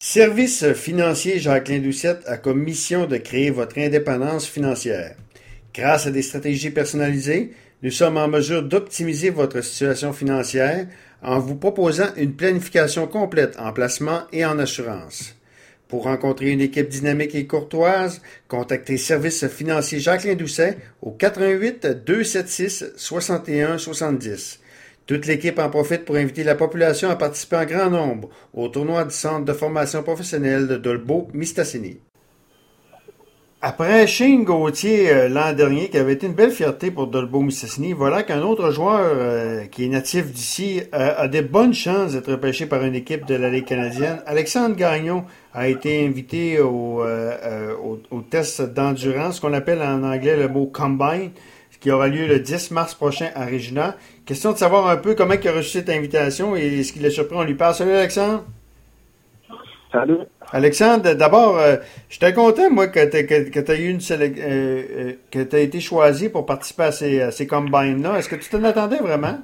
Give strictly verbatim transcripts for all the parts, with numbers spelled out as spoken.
Service financier Jacqueline Doucette a comme mission de créer votre indépendance financière. Grâce à des stratégies personnalisées, nous sommes en mesure d'optimiser votre situation financière en vous proposant une planification complète en placement et en assurance. Pour rencontrer une équipe dynamique et courtoise, contactez Service financier Jacqueline Doucet au quatre un huit, deux sept six, six un sept zéro. Toute l'équipe en profite pour inviter la population à participer en grand nombre au tournoi du Centre de formation professionnelle de Dolbeau-Mistassini. Après Shane Gauthier euh, l'an dernier, qui avait été une belle fierté pour Dolbeau-Mistassini, voilà qu'un autre joueur euh, qui est natif d'ici euh, a des bonnes chances d'être repêché par une équipe de la Ligue canadienne. Alexandre Gagnon a été invité au, euh, euh, au, au test d'endurance, qu'on appelle en anglais le mot combine, qui aura lieu le dix mars prochain à Regina. Question de savoir un peu comment il a reçu cette invitation et ce qui l'a surpris. On lui parle. Salut Alexandre. Salut. Alexandre, d'abord, euh, j'étais content, moi, que tu que, que aies eu une sélec- euh, euh, que t'aies été choisi pour participer à ces, à ces combines-là. Est-ce que tu t'en attendais vraiment?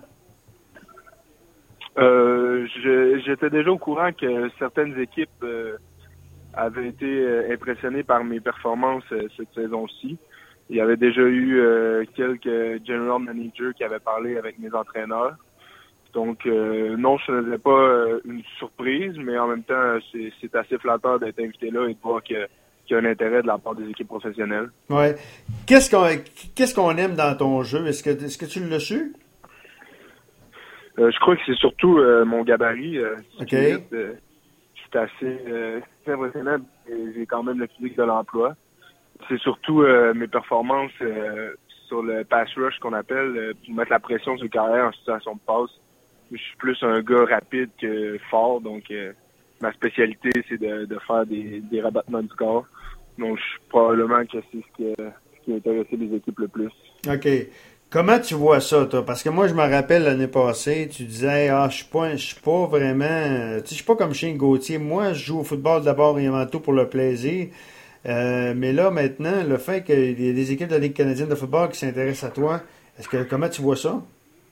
Euh, je- j'étais déjà au courant que certaines équipes euh, avaient été euh, impressionnées par mes performances euh, cette saison-ci. Il y avait déjà eu euh, quelques general managers qui avaient parlé avec mes entraîneurs. Donc, euh, non, ce n'est pas euh, une surprise, mais en même temps, c'est, c'est assez flatteur d'être invité là et de voir que, qu'il y a un intérêt de la part des équipes professionnelles. Ouais. Qu'est-ce qu'on qu'est-ce qu'on aime dans ton jeu? Est-ce que est-ce que tu l'as su? Euh, je crois que c'est surtout euh, mon gabarit. Euh, OK. Spirit, euh, c'est assez euh, impressionnant. Et j'ai quand même le physique de l'emploi. C'est surtout euh, mes performances euh, sur le pass rush qu'on appelle, euh, pour mettre la pression sur le carrière en situation de passe. Je suis plus un gars rapide que fort, donc euh, ma spécialité, c'est de, de faire des, des rabattements du corps. Donc, je suis probablement que c'est ce qui, ce qui a intéressé les équipes le plus. OK. Comment tu vois ça, toi? Parce que moi, je me rappelle l'année passée, tu disais, ah, je suis pas, je suis pas vraiment, euh, tu sais, je suis pas comme Shane Gauthier. Moi, je joue au football d'abord et avant tout pour le plaisir. Euh, mais là, maintenant, le fait qu'il y ait des équipes de la Ligue canadienne de football qui s'intéressent à toi, est-ce que, comment tu vois ça?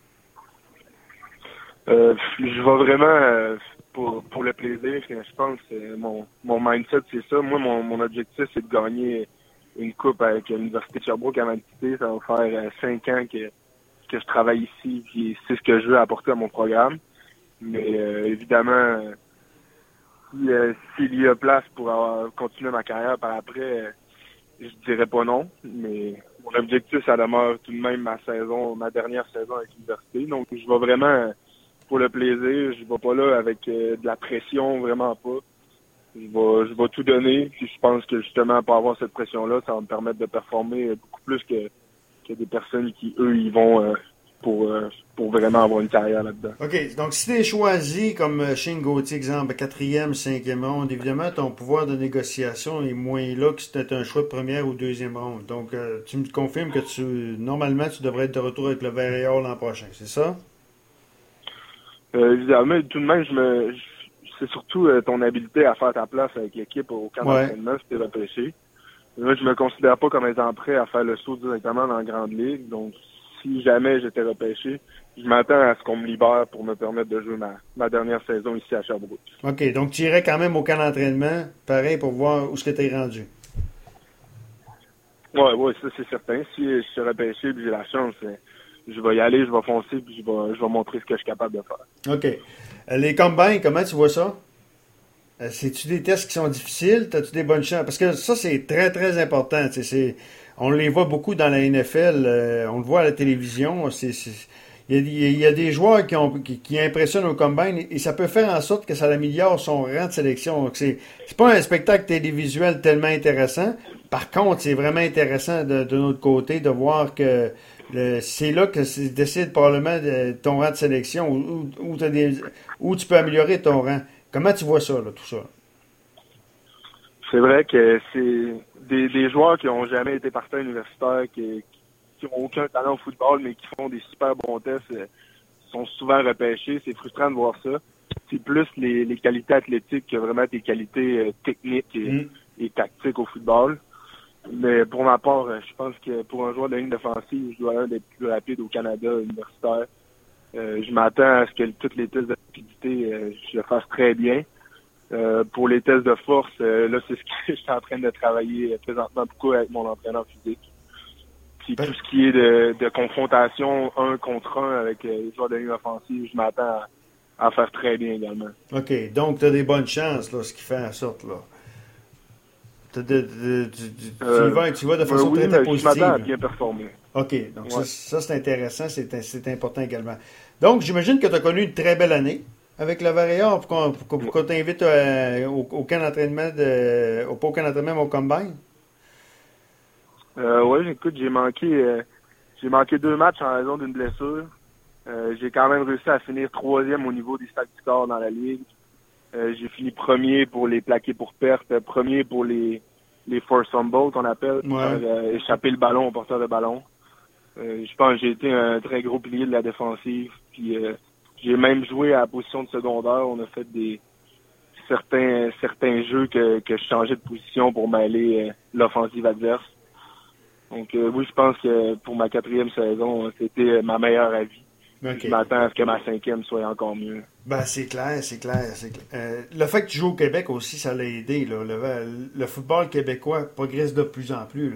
Euh, je vais vraiment euh, pour, pour le plaisir. Je pense que mon, mon mindset, c'est ça. Moi, mon, mon objectif, c'est de gagner une coupe avec l'Université de Sherbrooke à Manistee. Ça va faire euh, cinq ans que, que je travaille ici, puis c'est ce que je veux apporter à mon programme. Mais euh, évidemment, euh, si, euh, s'il y a place pour avoir, continuer ma carrière par après, euh, je dirais pas non. Mais mon objectif, ça demeure tout de même ma saison, ma dernière saison avec l'université. Donc, je vais vraiment pour le plaisir. Je vais pas là avec euh, de la pression, vraiment pas. Je vais, je vais tout donner. Puis je pense que justement, pour avoir cette pression-là, ça va me permettre de performer beaucoup plus que, que des personnes qui, eux, y vont euh, pour, euh, pour vraiment avoir une carrière là-dedans. OK. Donc, si tu es choisi comme Shane Gauthier, exemple, quatrième, cinquième ronde, évidemment, ton pouvoir de négociation est moins là que si c'était un choix de première ou deuxième ronde. Donc, euh, tu me confirmes que tu normalement, tu devrais être de retour avec le Vert et Or l'an prochain, c'est ça? Euh, évidemment, tout de même, je me, je, c'est surtout euh, ton habileté à faire ta place avec l'équipe au camp Ouais. d'entraînement si t'es repêché. Moi, je me considère pas comme étant prêt à faire le saut directement dans la grande ligue. Donc, si jamais j'étais repêché, je m'attends à ce qu'on me libère pour me permettre de jouer ma, ma dernière saison ici à Sherbrooke. OK. Donc, tu irais quand même au camp d'entraînement, pareil, pour voir où ce que tu es rendu. Ouais, ouais, ça c'est certain. Si je suis repêché et j'ai la chance, je vais y aller, je vais foncer puis je vais, je vais montrer ce que je suis capable de faire. OK. Euh, Les combines, comment tu vois ça? Euh, C'est-tu des tests qui sont difficiles? As-tu des bonnes chances? Parce que ça, c'est très, très important. Tu sais, c'est, on les voit beaucoup dans la N F L. euh, on le voit à la télévision. C'est, c'est- il, y a, il y a des joueurs qui, ont, qui, qui impressionnent au combine et, et ça peut faire en sorte que ça améliore son rang de sélection. Donc, c'est, c'est pas un spectacle télévisuel tellement intéressant. Par contre, c'est vraiment intéressant de, de notre côté de voir que le- c'est là que se décide probablement de ton rang de sélection où, où, où t'as des, où tu peux améliorer ton rang. Comment tu vois ça, là, tout ça? C'est vrai que c'est des, des joueurs qui ont jamais été partis universitaires, qui, qui ont aucun talent au football, mais qui font des super bons tests, euh, sont souvent repêchés. C'est frustrant de voir ça. C'est plus les, les qualités athlétiques que vraiment tes qualités euh, techniques et, Mm. et tactiques au football. Mais pour ma part, euh, je pense que pour un joueur de ligne défensive, je dois être un des plus rapides au Canada universitaire. Euh, je m'attends à ce que tous les tests de rapidité, euh, je le fasse très bien. Euh, pour les tests de force, euh, là, c'est ce que je suis en train de travailler présentement beaucoup avec mon entraîneur physique. Puis tout ce qui est de, de confrontation un contre un avec euh, les joueurs de ligne offensive, je m'attends à, à faire très bien également. OK. Donc, tu as des bonnes chances, là, ce qui fait en sorte, là. De, de, de, tu, tu, Euh, tu, vas, tu vas de façon euh, oui, très, très mais positive. Je m'attends à bien performer. OK. Donc, ouais. ça, ça c'est intéressant. C'est, c'est important également. Donc, j'imagine que tu as connu une très belle année avec le Varia pour qu'on, pour, pour qu'on t'invite euh, au, au camp d'entraînement, de, au, pas au camp d'entraînement, mais au combine. Euh, oui, écoute, j'ai manqué, euh, j'ai manqué deux matchs en raison d'une blessure. Euh, j'ai quand même réussi à finir troisième au niveau des stats du score dans la ligue. Euh, j'ai fini premier pour les plaqués pour perte, premier pour les les force fumbles qu'on appelle, pour Ouais. faire euh, échapper le ballon au porteur de ballon. Euh, je pense que j'ai été un très gros pilier de la défensive. Puis euh, j'ai même joué à la position de secondaire. On a fait des certains certains jeux que, que je changeais de position pour m'aller euh, l'offensive adverse. Donc euh, oui, je pense que pour ma quatrième saison, c'était ma meilleure à vie. Okay. Je m'attends à ce que ma cinquième soit encore mieux. Ben, c'est clair, c'est clair. C'est clair. Euh, le fait que tu joues au Québec aussi, ça l'a aidé. Là. Le, le football québécois progresse de plus en plus. Là.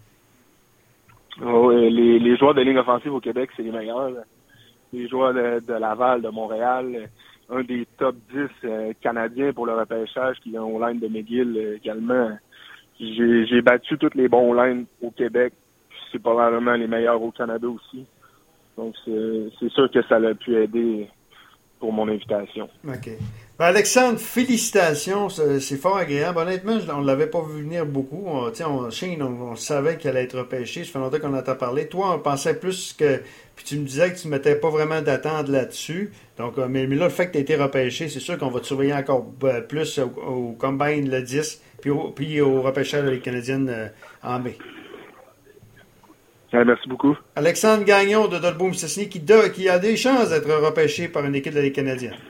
Oh, les, les joueurs de ligne offensive au Québec, c'est les meilleurs. Là. Les joueurs de, de Laval, de Montréal, un des top dix euh, Canadiens pour le repêchage qui est au line de McGill euh, également. J'ai, j'ai battu toutes les bons lines au Québec. C'est probablement les meilleurs au Canada aussi. Donc, c'est, c'est sûr que ça l'a pu aider pour mon invitation. OK. Ben Alexandre, félicitations. C'est, c'est fort agréable. Honnêtement, on ne l'avait pas vu venir beaucoup. On, on, Shane, on, on savait qu'il allait être repêché. Ça fait longtemps qu'on en t'a parlé. Toi, on pensait plus que... Puis tu me disais que tu ne mettais pas vraiment d'attente là-dessus. Donc, mais, mais là, le fait que tu aies été repêché, c'est sûr qu'on va te surveiller encore plus au, au Combine le dix, puis au, puis au repêchage des Canadiennes euh, en mai. Ouais, merci beaucoup. Alexandre Gagnon de Dolbeau-Mistassini qui, qui a des chances d'être repêché par une équipe de la Ligue canadienne.